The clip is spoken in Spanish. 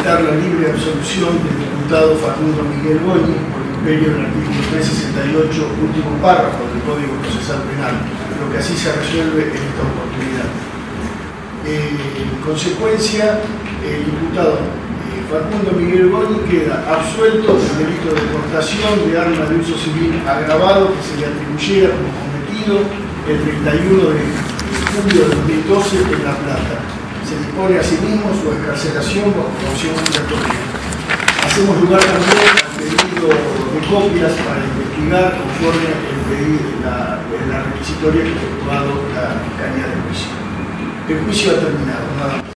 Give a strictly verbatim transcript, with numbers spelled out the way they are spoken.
solicitar la libre absolución del diputado Facundo Miguel Goñi por imperio del artículo trescientos sesenta y ocho, último párrafo del Código Procesal Penal, lo que así se resuelve en esta oportunidad. Eh, en consecuencia, el diputado eh, Facundo Miguel Goñi queda absuelto del delito de portación de arma de uso civil agravado que se le atribuyera como cometido el treinta y uno de julio de dos mil doce en La Plata. Se dispone asimismo su excarcelación bajo caución obligatoria. Hacemos lugar también al pedido de copias para investigar conforme el pedido, la, la requisitoria que ha efectuado la Fiscalía de Juicio. El juicio ha terminado. Nada más.